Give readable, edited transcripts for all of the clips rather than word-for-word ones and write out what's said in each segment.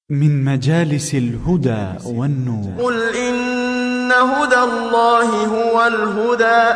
من مجالس الهدى والنور. قل إن هدى الله هو الهدى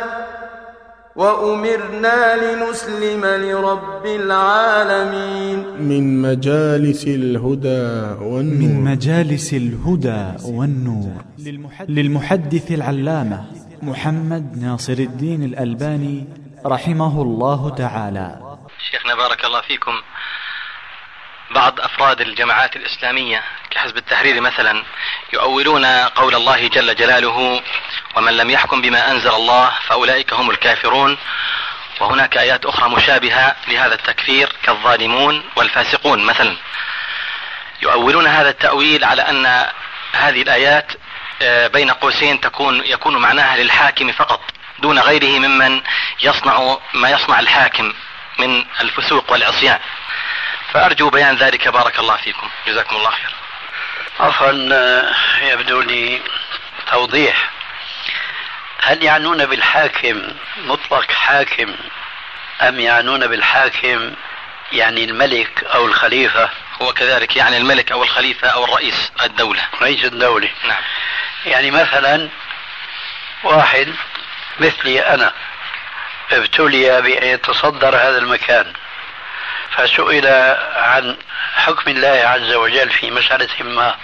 وأمرنا لنسلم لرب العالمين. من مجالس الهدى والنور. من مجالس الهدى والنور للمحدث العلامة محمد ناصر الدين الألباني رحمه الله تعالى. شيخنا بارك الله فيكم، بعض أفراد الجماعات الإسلامية كحزب التحرير مثلا يؤولون قول الله جل جلاله: ومن لم يحكم بما أنزل الله فأولئك هم الكافرون، وهناك آيات أخرى مشابهة لهذا التكفير كالظالمون والفاسقون مثلا. يؤولون هذا التأويل على أن هذه الآيات بين قوسين يكون معناها للحاكم فقط دون غيره ممن يصنع ما يصنع الحاكم من الفسوق والعصيان، فأرجو بيان ذلك بارك الله فيكم، جزاكم الله خير. عفوا، يبدو لي توضيح. هل يعنون بالحاكم مطلق حاكم أم يعنون بالحاكم يعني الملك أو الخليفة؟ هو كذلك يعني الملك أو الخليفة أو الرئيس الدولة. رئيس الدولة، نعم. يعني مثلا واحد مثلي أنا ابتلي بأن يتصدر هذا المكان، فسئل عن حكم الله عز وجل في مسألة ما،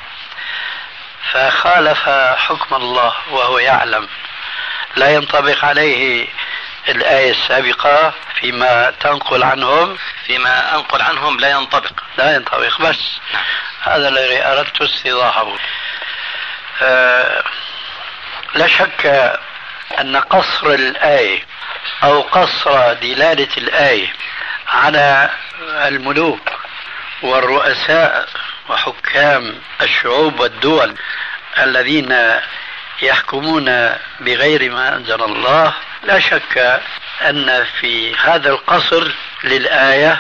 فخالف حكم الله وهو يعلم، لا ينطبق عليه الآية السابقة فيما تنقل عنهم. فيما أنقل عنهم لا ينطبق بس. نعم. هذا الذي أردت استيضاحه. لا شك أن قصر الآية أو قصر دلالة الآية على الملوك والرؤساء وحكام الشعوب والدول الذين يحكمون بغير ما أنزل الله، لا شك أن في هذا القصر للآية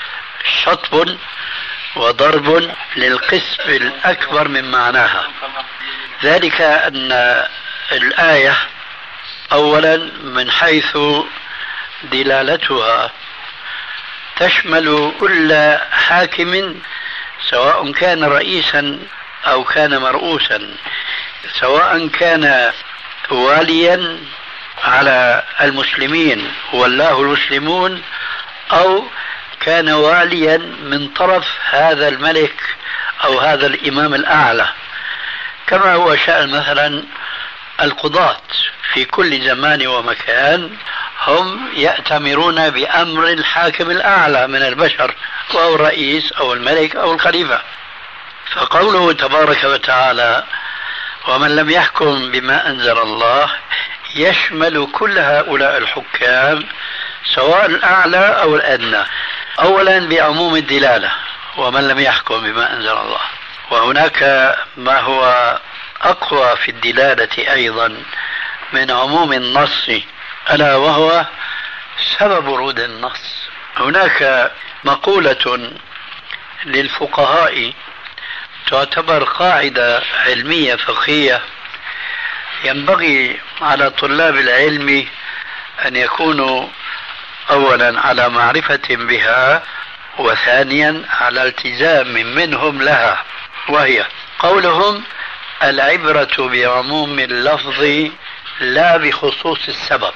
شطب وضرب للقسم الأكبر من معناها. ذلك أن الآية أولا من حيث دلالتها تشمل كل حاكم سواء كان رئيسا أو كان مرؤوسا، سواء كان واليا على المسلمين والله المسلمون، أو كان واليا من طرف هذا الملك أو هذا الإمام الأعلى، كما هو شأن مثلا القضاة في كل زمان ومكان، هم يأتمرون بأمر الحاكم الأعلى من البشر وهو الرئيس أو الملك أو الخليفة. فقوله تبارك وتعالى ومن لم يحكم بما أنزل الله يشمل كل هؤلاء الحكام سواء الأعلى أو الأدنى، أولا بعموم الدلالة ومن لم يحكم بما أنزل الله، وهناك ما هو أقوى في الدلالة أيضا من عموم النص، ألا وهو سبب ورود النص. هناك مقولة للفقهاء تعتبر قاعدة علمية فقهية ينبغي على طلاب العلم أن يكونوا أولا على معرفة بها، وثانيا على التزام منهم لها، وهي قولهم العبرة بعموم اللفظ لا بخصوص السبب.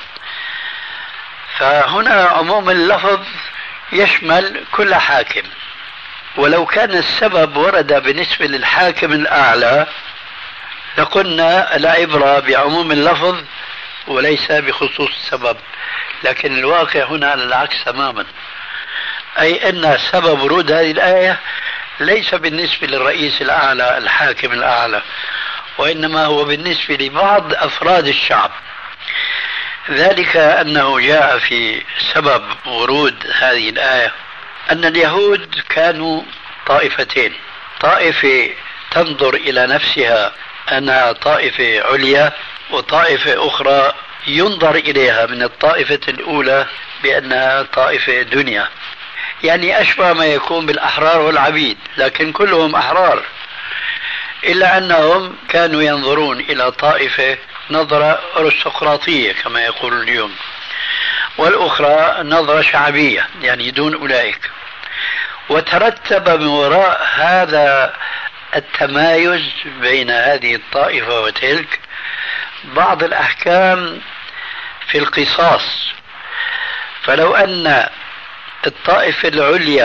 فهنا عموم اللفظ يشمل كل حاكم، ولو كان السبب ورد بالنسبة للحاكم الأعلى لقلنا العبرة بعموم اللفظ وليس بخصوص السبب، لكن الواقع هنا على العكس تماما، أي أن سبب ورود هذه الآية ليس بالنسبة للرئيس الأعلى الحاكم الأعلى، وإنما هو بالنسبة لبعض أفراد الشعب. ذلك أنه جاء في سبب ورود هذه الآية أن اليهود كانوا طائفتين، طائفة تنظر إلى نفسها أنها طائفة عليا، وطائفة أخرى ينظر إليها من الطائفة الأولى بأنها طائفة دنيا، يعني أشبه ما يكون بالأحرار والعبيد، لكن كلهم أحرار، إلا أنهم كانوا ينظرون إلى طائفة نظرة أرستقراطية كما يقول اليوم، والأخرى نظرة شعبية يعني دون أولئك. وترتب من وراء هذا التمايز بين هذه الطائفة وتلك بعض الأحكام في القصاص. فلو أن الطائفة العليا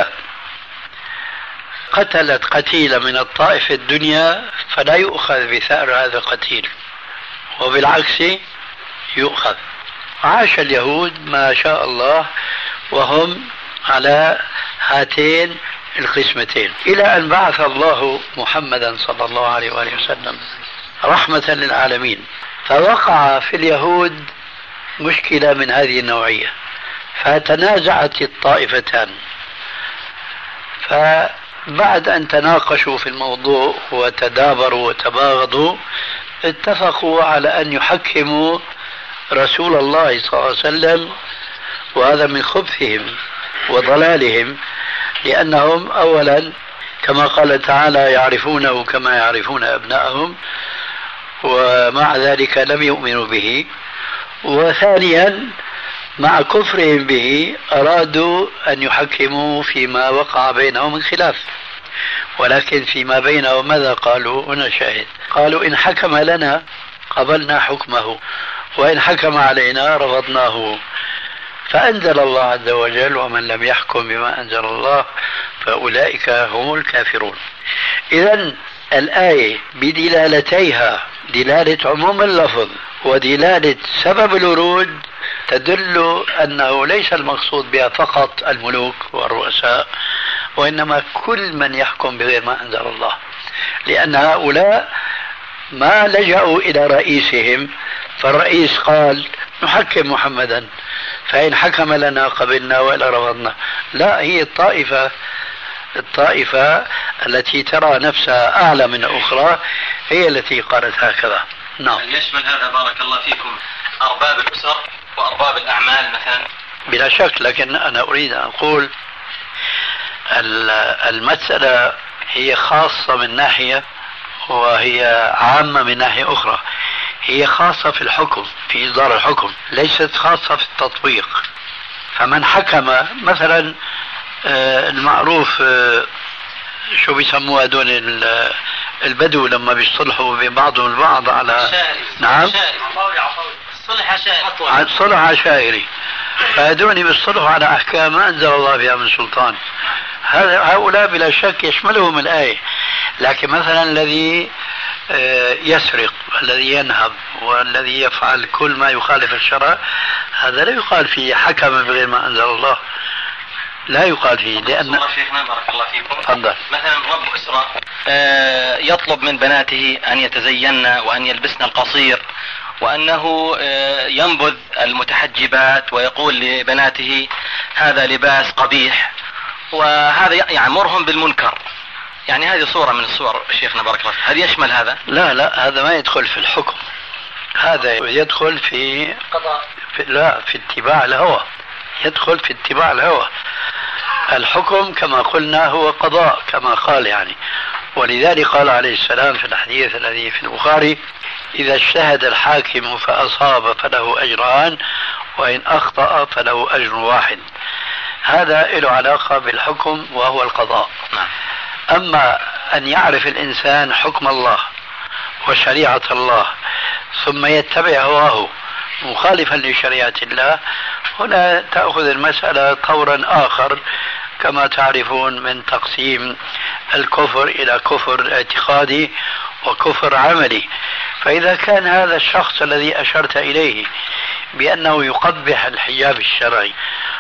قتلت قتيلا من الطائفة الدنيا فلا يؤخذ بثأر هذا القتيل، وبالعكس يؤخذ. عاش اليهود ما شاء الله وهم على هاتين القسمتين إلى أن بعث الله محمدا صلى الله عليه وآله وسلم رحمة للعالمين. فوقع في اليهود مشكلة من هذه النوعية، فتنازعت الطائفتان. فبعد أن تناقشوا في الموضوع وتدابروا وتباغضوا اتفقوا على أن يحكموا رسول الله صلى الله عليه وسلم، وهذا من خبثهم وضلالهم، لأنهم أولا كما قال تعالى يعرفونه كما يعرفون أبنائهم، ومع ذلك لم يؤمنوا به. وثانيا مع كفرهم به أرادوا أن يحكموا فيما وقع بينهم من خلاف، ولكن فيما بينهم ماذا قالوا؟ هنا شاهد، قالوا إن حكم لنا قبلنا حكمه وإن حكم علينا رفضناه. فأنزل الله عز وجل ومن لم يحكم بما أنزل الله فأولئك هم الكافرون. إذن الآية بدلالتيها، دلالة عموم اللفظ ودلالة سبب الورود، تدل أنه ليس المقصود بها فقط الملوك والرؤساء، وإنما كل من يحكم بغير ما أنزل الله، لأن هؤلاء ما لجأوا إلى رئيسهم، فالرئيس قال نحكم محمدا فإن حكم لنا قبلنا وإلا رفضنا. لا، هي الطائفة التي ترى نفسها أعلى من الأخرى هي التي قالت هكذا. نعم. يشمل هذا بارك الله فيكم أرباب الأسر وأرباب الأعمال مثلا؟ بلا شك، لكن أنا أريد أن أقول المسألة هي خاصة من ناحية وهي عامة من ناحية أخرى. هي خاصة في الحكم، في إصدار الحكم، ليست خاصة في التطبيق. فمن حكم مثلا المعروف شو بيسموها دون البدو لما بيصلحوا بين بعضهم البعض على نعم صلح عشائري، فهذول بيصلحوا على أحكام ما أنزل الله بها من سلطان. هؤلاء بلا شك يشملهم الآية. لكن مثلا الذي يسرق، الذي ينهب، والذي يفعل كل ما يخالف الشرع، هذا لا يقال فيه حكم بغير ما أنزل الله، لا يقال فيه. لأن شيخنا بارك الله فيكم تفضل. مثلا رب أسرة يطلب من بناته أن يتزين وأن يلبسن القصير، وأنه ينبذ المتحجبات ويقول لبناته هذا لباس قبيح، وهذا يأمرهم بالمنكر. يعني هذه صورة من الصور شيخنا بارك الله فيك، هل يشمل هذا؟ لا، هذا ما يدخل في الحكم، هذا يدخل في قضاء، في اتباع الهوى، يدخل في اتباع الهوى. الحكم كما قلنا هو قضاء كما قال يعني. ولذلك قال عليه السلام في الحديث الذي في البخاري إذا اجتهد الحاكم فأصاب فله أجران وإن أخطأ فله أجر واحد. هذا له علاقة بالحكم وهو القضاء. أما أن يعرف الإنسان حكم الله وشريعة الله ثم يتبع هواه مخالفا لشريعة الله، هنا تأخذ المسألة طورا آخر، كما تعرفون من تقسيم الكفر إلى كفر اعتقادي وكفر عملي. فإذا كان هذا الشخص الذي أشرت إليه بأنه يقبح الحجاب الشرعي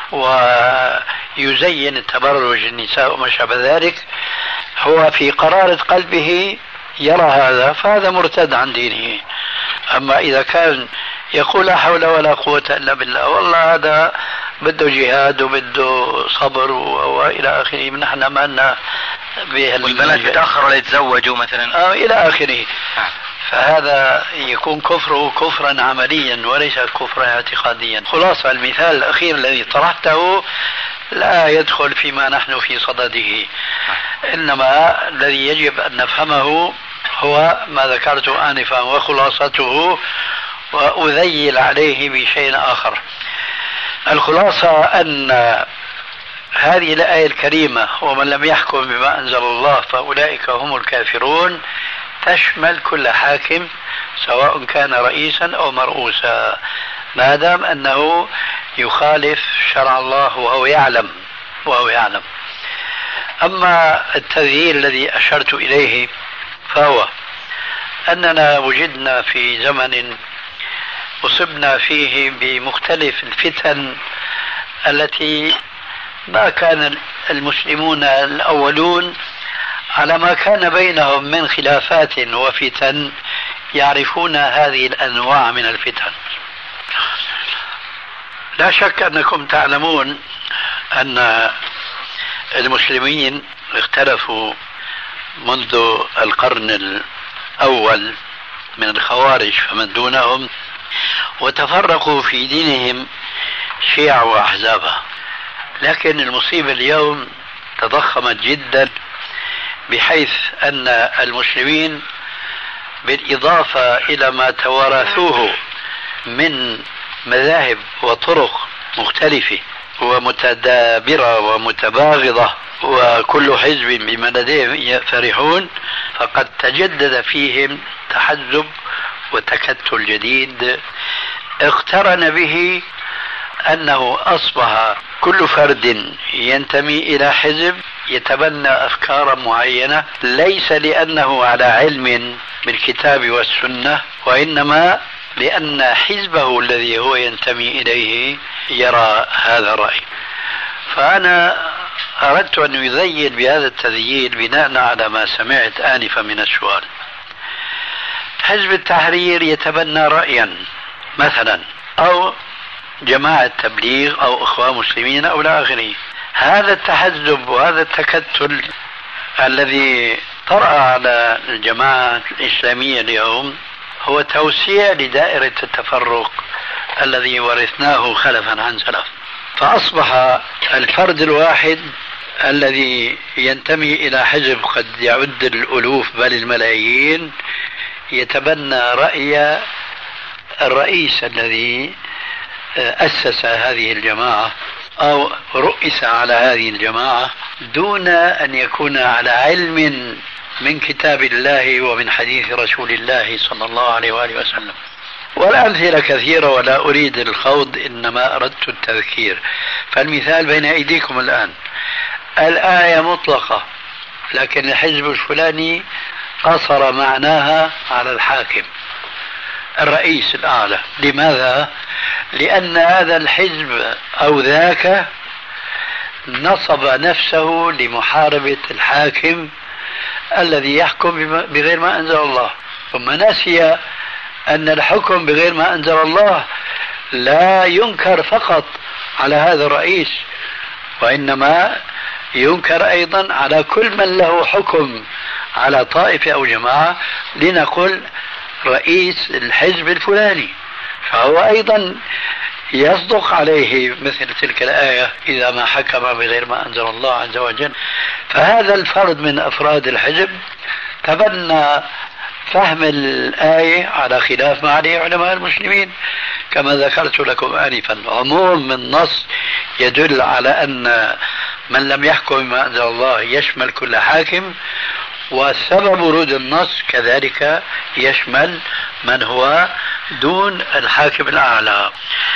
ويزين التبرج النساء وما شابه ذلك، هو في قرارة قلبه يرى هذا، فهذا مرتد عن دينه. أما إذا كان يقول لا حول ولا قوة إلا بالله، والله هذا بده جهاد وبده صبر وإلى آخره، نحن ما لنا والبنات يتأخروا ولا يتزوجوا مثلا إلى آخره، فهذا يكون كفره كفرا عمليا وليس كفرا اعتقاديا. خلاصة المثال الأخير الذي طرحته لا يدخل فيما نحن في صدده، إنما الذي يجب أن نفهمه هو ما ذكرته آنفا وخلاصته، وأذيل عليه بشيء آخر. الخلاصة أن هذه الآية الكريمة ومن لم يحكم بما أنزل الله فأولئك هم الكافرون تشمل كل حاكم سواء كان رئيسا أو مرؤوسا ما دام أنه يخالف شرع الله وهو يعلم. أما التذييل الذي أشرت إليه فهو أننا وجدنا في زمن أصبنا فيه بمختلف الفتن التي ما كان المسلمون الأولون على ما كان بينهم من خلافات وفتن يعرفون هذه الأنواع من الفتن. لا شك أنكم تعلمون أن المسلمين اختلفوا منذ القرن الأول من الخوارج فمن دونهم، وتفرقوا في دينهم شيع وأحزابها. لكن المصيبة اليوم تضخمت جدا بحيث أن المسلمين بالإضافة إلى ما توارثوه من مذاهب وطرق مختلفة ومتدابرة ومتباغضة وكل حزب بما لديهم فرحون، فقد تجدد فيهم تحزب وتكتل جديد اقترن به أنه أصبح كل فرد ينتمي إلى حزب يتبنى أفكارا معينة ليس لأنه على علم بالكتاب والسنة، وإنما لأن حزبه الذي هو ينتمي إليه يرى هذا الرأي. فأنا أردت أن يذيل بهذا التذييل بناء على ما سمعت آنفا من السؤال. حزب التحرير يتبنى رأيا مثلا، أو جماعة تبليغ أو إخوان مسلمين أو لا آخره. هذا التحزب وهذا التكتل الذي طرأ على الجماعة الإسلامية اليوم هو توسيع لدائرة التفرق الذي ورثناه خلفا عن سلف، فأصبح الفرد الواحد الذي ينتمي إلى حزب قد يعد الألوف بل الملايين يتبنى رأي الرئيس الذي أسس هذه الجماعة أو رؤس على هذه الجماعة دون أن يكون على علم من كتاب الله ومن حديث رسول الله صلى الله عليه وآله وسلم. والأمثلة كثيرة ولا أريد الخوض، إنما أردت التذكير. فالمثال بين أيديكم الآن، الآية مطلقة لكن الحزب الفلاني قصر معناها على الحاكم الرئيس الأعلى. لماذا؟ لأن هذا الحزب أو ذاك نصب نفسه لمحاربة الحاكم الذي يحكم بغير ما أنزل الله، ثم نسي أن الحكم بغير ما أنزل الله لا ينكر فقط على هذا الرئيس، وإنما ينكر أيضا على كل من له حكم على طائفة أو جماعة، لنقل رئيس الحزب الفلاني، فهو أيضا يصدق عليه مثل تلك الآية إذا ما حكم بغير ما أنزل الله عز وجل. فهذا الفرد من أفراد الحزب تبنى فهم الآية على خلاف ما عليه علماء المسلمين كما ذكرت لكم آنفا. عموم من نص يدل على أن من لم يحكم بما أنزل الله يشمل كل حاكم، وسبب ورود النص كذلك يشمل من هو دون الحاكم الأعلى.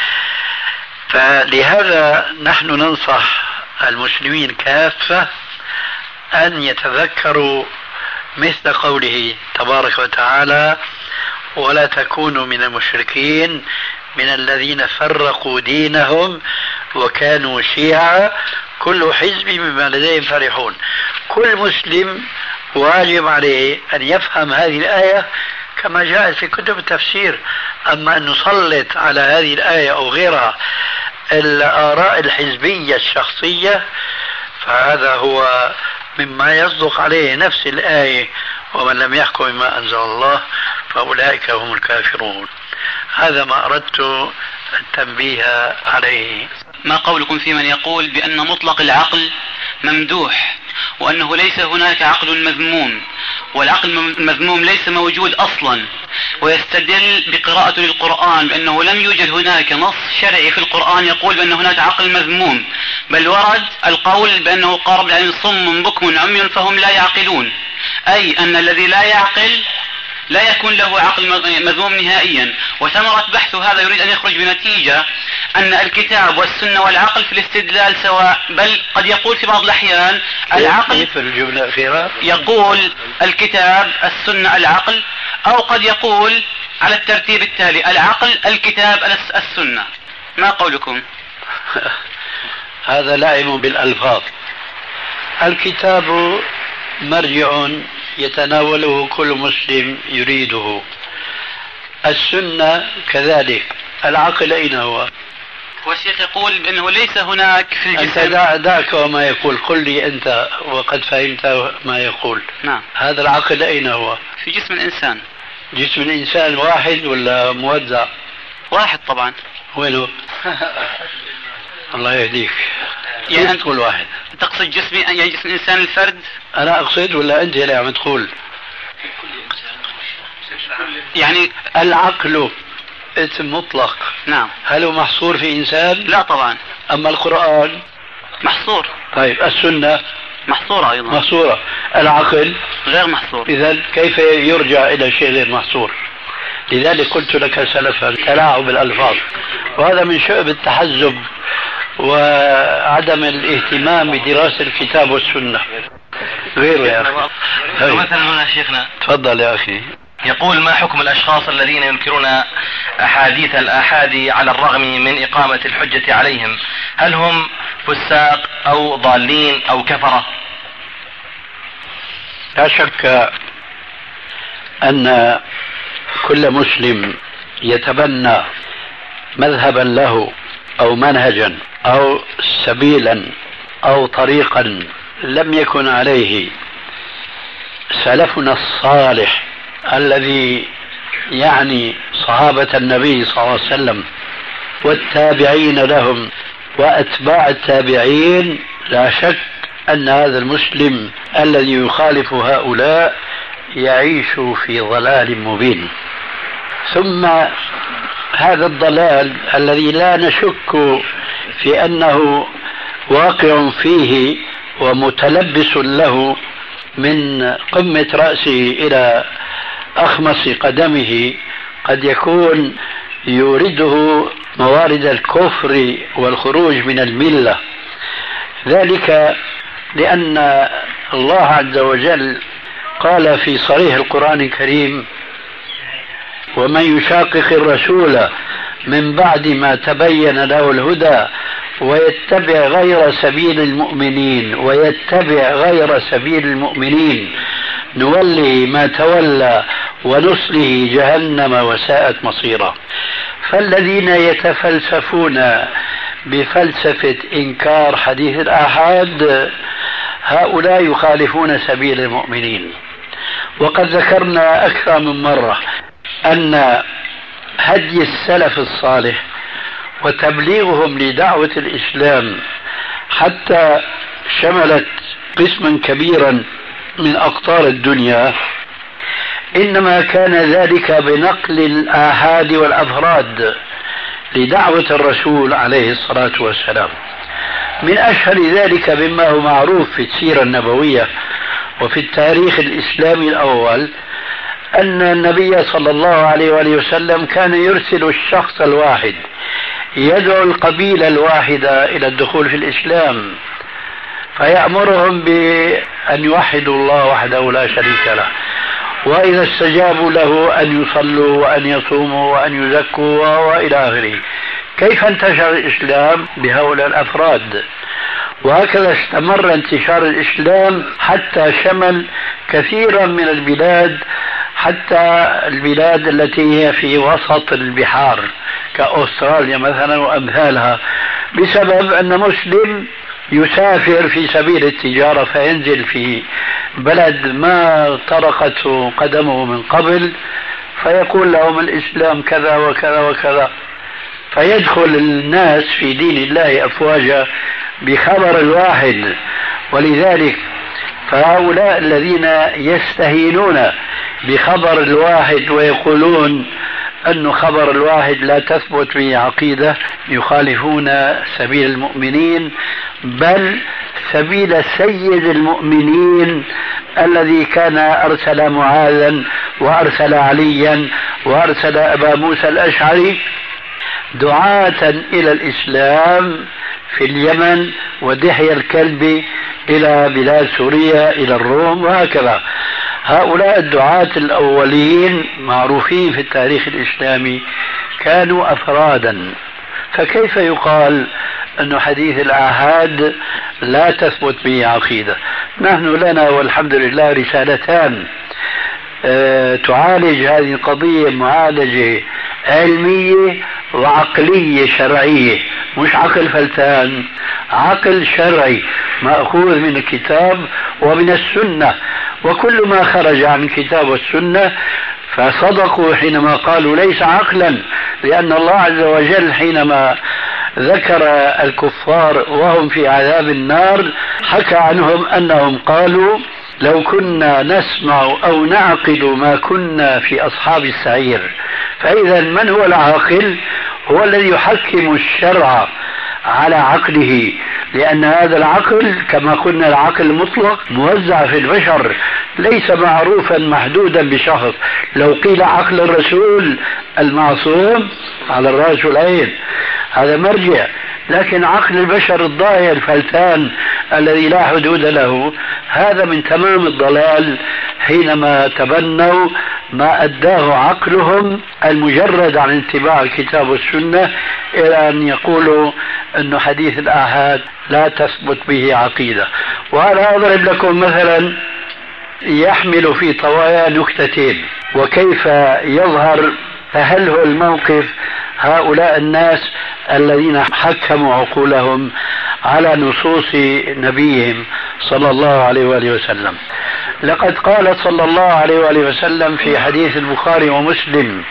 فلهذا نحن ننصح المسلمين كافة أن يتذكروا مثل قوله تبارك وتعالى: ولا تكونوا من المشركين من الذين فرقوا دينهم وكانوا شيعا كل حزب بما لديهم فرحون. كل مسلم واجب عليه أن يفهم هذه الآية كما جاءت في كتب التفسير. أما أن نسلط على هذه الآية أو غيرها الآراء الحزبية الشخصية فهذا هو مما يصدق عليه نفس الآية: ومن لم يحكم بما أنزل الله فأولئك هم الكافرون. هذا ما أردت التنبيه عليه. ما قولكم في من يقول بأن مطلق العقل ممدوح وأنه ليس هناك عقل مذموم، والعقل المذموم ليس موجود أصلا، ويستدل بقراءته للقرآن بأنه لم يوجد هناك نص شرعي في القرآن يقول بأن هناك عقل مذموم، بل ورد القول بأنه قارب يعني صم بكم عمي فهم لا يعقلون، أي أن الذي لا يعقل لا يكون له عقل مذموم نهائيا. وثمرة بحثه هذا يريد أن يخرج بنتيجة أن الكتاب والسنة والعقل في الاستدلال سواء، بل قد يقول في بعض الأحيان العقل في الجملة الأخيرة يقول الكتاب السنة العقل، أو قد يقول على الترتيب التالي العقل الكتاب السنة. ما قولكم؟ هذا لعب بالألفاظ. الكتاب مرجع يتناوله كل مسلم يريده، السنة كذلك، العقل أين هو؟ والشيخ يقول بأنه ليس هناك في الجسم. أنت دعك وما يقول، قل لي أنت وقد فهمت ما يقول. نعم. هذا العقل أين هو؟ في جسم الإنسان. جسم الإنسان واحد ولا موزع؟ واحد طبعا. وينه؟ الله يهديك. يعني أنت تقول واحد، تقصد جسم يعني جسم الإنسان الفرد؟ أنا أقصد ولا أنت اللي عم تقول؟ يعني العقل اسم مطلق. نعم. هل هو محصور في إنسان؟ لا طبعا. أما القرآن محصور. طيب السنة محصورة أيضا. محصورة. العقل غير محصور. إذن كيف يرجع إلى شيء غير محصور؟ لذلك قلت لك سلفا تلاعب بالألفاظ، وهذا من شؤم التحزب وعدم الاهتمام بدراسة الكتاب والسنة. غيره يا أخي. مثلا هنا شيخنا تفضل يا أخي. يقول: ما حكم الأشخاص الذين ينكرون أحاديث الآحاد على الرغم من إقامة الحجة عليهم؟ هل هم فساق أو ضالين أو كفرة؟ لا شك أن كل مسلم يتبنى مذهبا له أو منهجا أو سبيلا أو طريقا لم يكن عليه سلفنا الصالح الذي يعني صحابة النبي صلى الله عليه وسلم والتابعين لهم وأتباع التابعين، لا شك أن هذا المسلم الذي يخالف هؤلاء يعيش في ضلال مبين. ثم هذا الضلال الذي لا نشك في أنه واقع فيه ومتلبس له من قمة رأسه إلى أخمص قدمه، قد يكون يورده موارد الكفر والخروج من الملة. ذلك لأن الله عز وجل قال في صريح القرآن الكريم: ومن يشاقق الرسول من بعد ما تبين له الهدى ويتبع غير سبيل المؤمنين نوله ما تولى ونصله جهنم وساءت مصيرا. فالذين يتفلسفون بفلسفة إنكار حديث الآحاد هؤلاء يخالفون سبيل المؤمنين. وقد ذكرنا أكثر من مرة أن هدي السلف الصالح وتبليغهم لدعوة الإسلام حتى شملت قسما كبيرا من أقطار الدنيا إنما كان ذلك بنقل الآحاد والأفراد لدعوة الرسول عليه الصلاة والسلام. من أشهر ذلك مما هو معروف في السيرة النبوية وفي التاريخ الإسلامي الأول أن النبي صلى الله عليه وآله وسلم كان يرسل الشخص الواحد يدعو القبيلة الواحدة إلى الدخول في الإسلام، فيأمرهم بأن يوحدوا الله وحده لا شريك له، وإذا استجابوا له أن يصلوا وأن يصوموا وأن يزكوا وإلى آخره. كيف انتشر الإسلام؟ بهؤلاء الأفراد. وهكذا استمر انتشار الإسلام حتى شمل كثيرا من البلاد، حتى البلاد التي هي في وسط البحار كأستراليا مثلا وأمثالها، بسبب أن مسلم يسافر في سبيل التجارة فينزل في بلد ما طرقته قدمه من قبل فيقول لهم الإسلام كذا وكذا وكذا، فيدخل الناس في دين الله أفواجا بخبر الواحد. ولذلك فهؤلاء الذين يستهينون بخبر الواحد ويقولون أن خبر الواحد لا تثبت به عقيدة يخالفون سبيل المؤمنين، بل سبيل سيد المؤمنين الذي كان أرسل معاذا وأرسل عليا وأرسل أبا موسى الأشعري دعاة إلى الإسلام في اليمن ودحية الكلب إلى بلاد سوريا إلى الروم وهكذا. هؤلاء الدعاة الأولين معروفين في التاريخ الإسلامي كانوا أفرادا، فكيف يقال أن حديث الآحاد لا تثبت به عقيدة؟ نحن لنا والحمد لله رسالتان تعالج هذه القضية معالجة علمية وعقلية شرعية، مش عقل فلتان، عقل شرعي مأخوذ من الكتاب ومن السنة، وكل ما خرج عن الكتاب والسنة فصدقوا حينما قالوا ليس عقلا، لأن الله عز وجل حينما ذكر الكفار وهم في عذاب النار حكى عنهم أنهم قالوا لو كنا نسمع أو نعقل ما كنا في أصحاب السعير. فإذا من هو العاقل؟ هو الذي يحكم الشرع على عقله، لأن هذا العقل كما قلنا العقل المطلق موزع في البشر، ليس معروفا محدودا بشخص. لو قيل عقل الرسول المعصوم على الرأس والعين هذا مرجع، لكن عقل البشر الضائع الفلتان الذي لا حدود له هذا من تمام الضلال حينما تبنوا ما أداه عقلهم المجرد عن اتباع الكتاب والسنة إلى أن يقولوا أن حديث الآحاد لا تثبت به عقيدة. وأنا أضرب لكم مثلا يحمل في طوايا نكتتين وكيف يظهر تهلهل الموقف هؤلاء الناس الذين حكموا عقولهم على نصوص نبيهم صلى الله عليه وآله وسلم. لقد قال صلى الله عليه وآله وسلم في حديث البخاري ومسلم: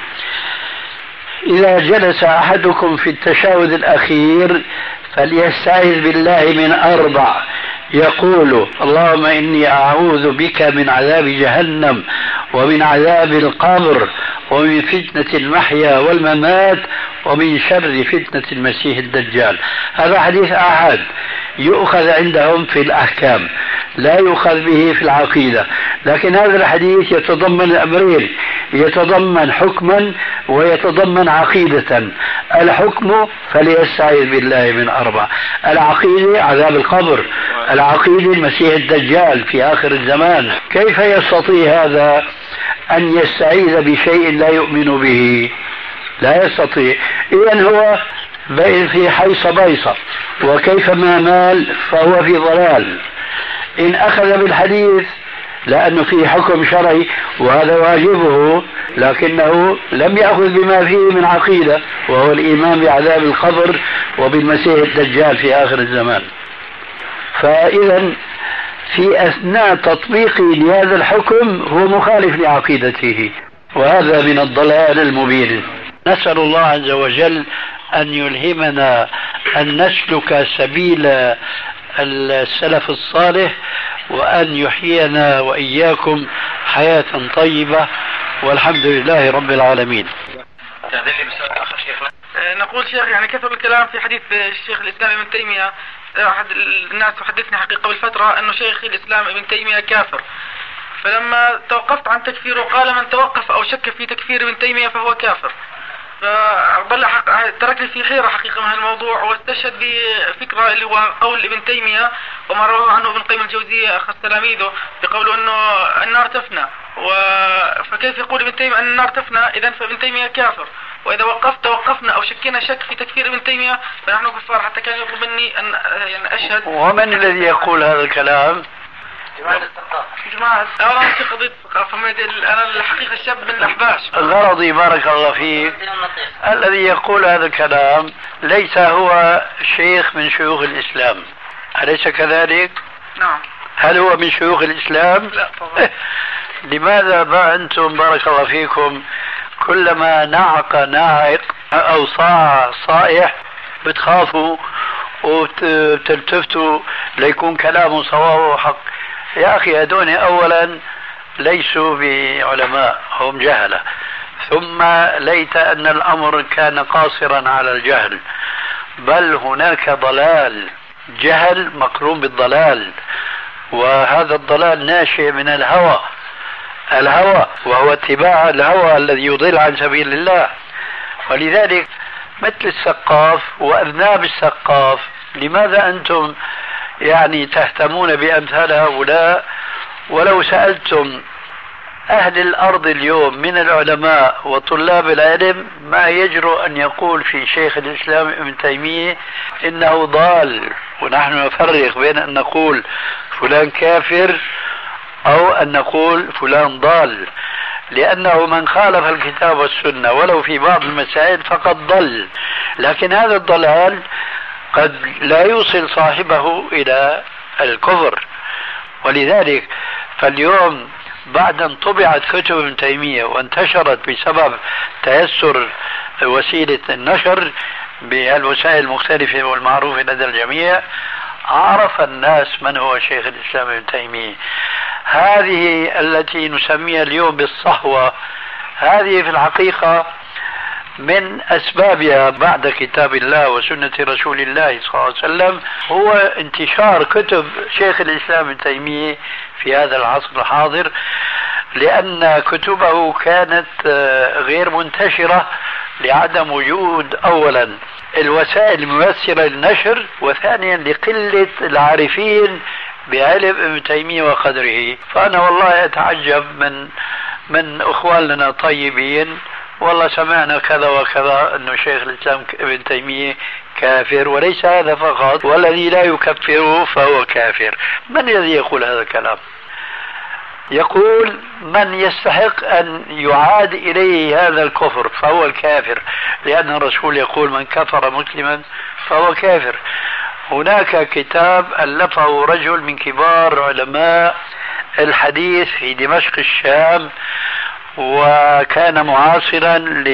إذا جلس أحدكم في التشهد الأخير فليستعذ بالله من 4 يقول: اللهم إني أعوذ بك من عذاب جهنم ومن عذاب القبر ومن فتنة المحيا والممات ومن شر فتنة المسيح الدجال. هذا حديث آحاد يؤخذ عندهم في الأحكام، لا يؤخذ به في العقيدة، لكن هذا الحديث يتضمن الأمرين، يتضمن حكما ويتضمن عقيدة. الحكم فليستعذ بالله من 4، العقيدة عذاب القبر، العقيدة المسيح الدجال في آخر الزمان. كيف يستطيع هذا أن يستعيذ بشيء لا يؤمن به؟ لا يستطيع. إذن هو بين في حيص بيصة، وكيفما مال فهو في ضلال. إن أخذ بالحديث لأنه فيه حكم شرعي وهذا واجبه، لكنه لم يأخذ بما فيه من عقيدة وهو الإيمان بعذاب القبر وبالمسيح الدجال في آخر الزمان. فإذا في أثناء تطبيقه لهذا الحكم هو مخالف لعقيدته، وهذا من الضلال المبين. نسأل الله عز وجل أن يلهمنا أن نسلك سبيل السلف الصالح، وأن يحيينا وإياكم حياة طيبة، والحمد لله رب العالمين. نقول شيخ، يعني كثر الكلام في حديث الشيخ الإسلام ابن تيمية. أحد الناس حدثني حقيقة قبل فترة أنه شيخ الإسلام ابن تيمية كافر، فلما توقفت عن تكفيره قال من توقف أو شك في تكفير ابن تيمية فهو كافر. تركني في حيرة حقيقة من الموضوع، واستشهد بفكرة اللي هو قول ابن تيمية وما رواه عنه ابن قيم الجوزية أخذ تلاميذه بقوله أنه النار تفنى، فكيف يقول ابن تيمية أن النار تفنى؟ إذن فابن تيمية كافر، وإذا توقفنا أو شكينا شك في تكفير ابن تيمية فنحن كفار، حتى كان يطلب مني أن يعني أشهد. ومن الذي يقول هذا الكلام؟ جماعة أولا في قضية الثقافة. أنا الحقيقة الشاب من الأحباش. غرضي بارك الله فيك، الذي يقول هذا الكلام ليس هو شيخ من شيوخ الإسلام، أليس كذلك؟ نعم. هل هو من شيوخ الإسلام؟ لا طبعا. لماذا بقى أنتم بارك الله فيكم كلما نعق ناعق أو صاع صائح بتخافوا وتلتفتوا ليكون كلامه صواب وحق؟ يا أخي هدول أولا ليسوا بعلماء، هم جهلة، ثم ليت أن الأمر كان قاصرا على الجهل، بل هناك ضلال، جهل مقرون بالضلال، وهذا الضلال ناشئ من الهوى، وهو اتباع الهوى الذي يضل عن سبيل الله. ولذلك مثل السقاف وأذناب السقاف، لماذا أنتم يعني تهتمون بأمثال هؤلاء؟ ولو سألتم أهل الأرض اليوم من العلماء وطلاب العلم ما يجرؤ أن يقول في شيخ الإسلام ابن تيمية إنه ضال. ونحن نفرق بين أن نقول فلان كافر أو أن نقول فلان ضال، لأنه من خالف الكتاب والسنة ولو في بعض المسائل فقد ضل، لكن هذا الضلال قد لا يوصل صاحبه إلى الكفر. ولذلك فاليوم بعد أن طبعت كتب ابن تيمية وانتشرت بسبب تيسر وسيلة النشر بالوسائل المختلفة والمعروفة لدى الجميع، عرف الناس من هو شيخ الإسلام ابن تيمية. هذه التي نسميها اليوم بالصحوة، هذه في الحقيقة من أسبابها بعد كتاب الله وسنة رسول الله صلى الله عليه وسلم هو انتشار كتب شيخ الإسلام ابن تيمية في هذا العصر الحاضر، لأن كتبه كانت غير منتشرة لعدم وجود أولا الوسائل الميسرة للنشر، وثانيا لقلة العارفين بعلم ابن تيمية وقدره. فأنا والله أتعجب من أخواننا طيبين، والله سمعنا كذا وكذا أنه شيخ الإسلام ابن تيمية كافر، وليس هذا فقط، والذي لا يكفره فهو كافر. من الذي يقول هذا الكلام؟ يقول من يستحق أن يعاد إليه هذا الكفر فهو الكافر، لأن الرسول يقول من كفر مسلما فهو كافر. هناك كتاب ألفه رجل من كبار علماء الحديث في دمشق الشام، وكان معاصرا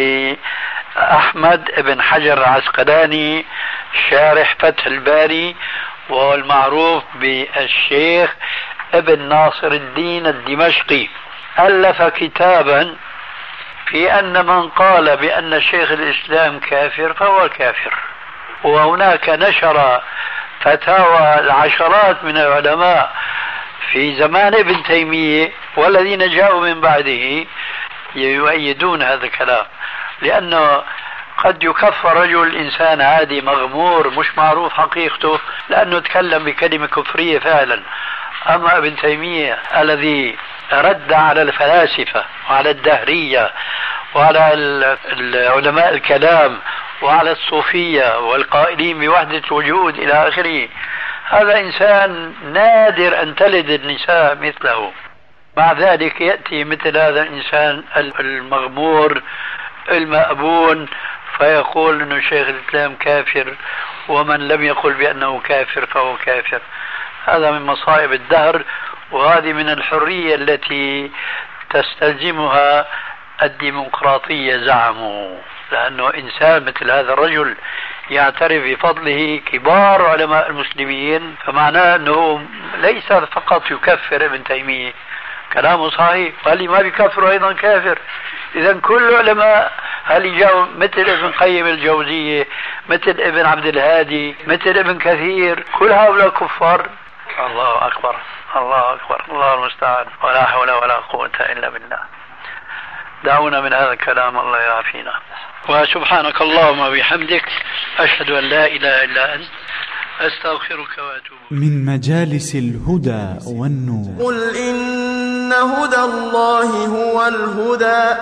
لأحمد بن حجر العسقلاني شارح فتح الباري، وهو المعروف بالشيخ ابن ناصر الدين الدمشقي. ألف كتابا في أن من قال بأن شيخ الإسلام كافر فهو كافر. وهناك نشر فتاوى العشرات من العلماء في زمان ابن تيمية والذين جاءوا من بعده يؤيدون هذا الكلام، لأنه قد يكفر رجل إنسان عادي مغمور مش معروف حقيقته لأنه تكلم بكلمة كفرية فعلا. أما ابن تيمية الذي رد على الفلاسفة وعلى الدهرية وعلى علماء الكلام وعلى الصوفية والقائلين بوحدة الوجود إلى آخره، هذا إنسان نادر أن تلد النساء مثله. مع ذلك يأتي مثل هذا الإنسان المغمور المأبون فيقول أن شيخ الإسلام كافر، ومن لم يقل بأنه كافر فهو كافر. هذا من مصائب الدهر، وهذه من الحرية التي تستلزمها الديمقراطية زعموا، لأنه إنسان مثل هذا الرجل يعترف بفضله كبار علماء المسلمين، فمعناه أنه ليس فقط يكفر ابن تيمية، كلامه صحيح، واللي ما بيكفر أيضا كافر. إذا كل علماء هل جاءوا مثل ابن قيم الجوزية، مثل ابن عبد الهادي، مثل ابن كثير، كل هؤلاء كفار. الله أكبر الله أكبر، الله المستعان، ولا حول ولا قوة إلا بالله. دعونا من هذا الكلام، الله يعافينا. وسبحانك اللهم وبحمدك، أشهد أن لا إله إلا أنت، أستغفرك وأتوب. من مجالس الهدى والنور. قل إن هدى الله هو الهدى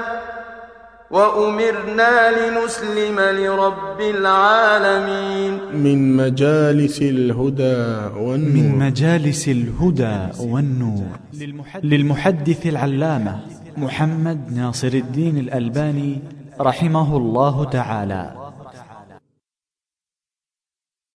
وأمرنا لنسلم لرب العالمين. من مجالس الهدى والنور. من مجالس الهدى والنور للمحدث العلامة محمد ناصر الدين الألباني رحمه الله تعالى.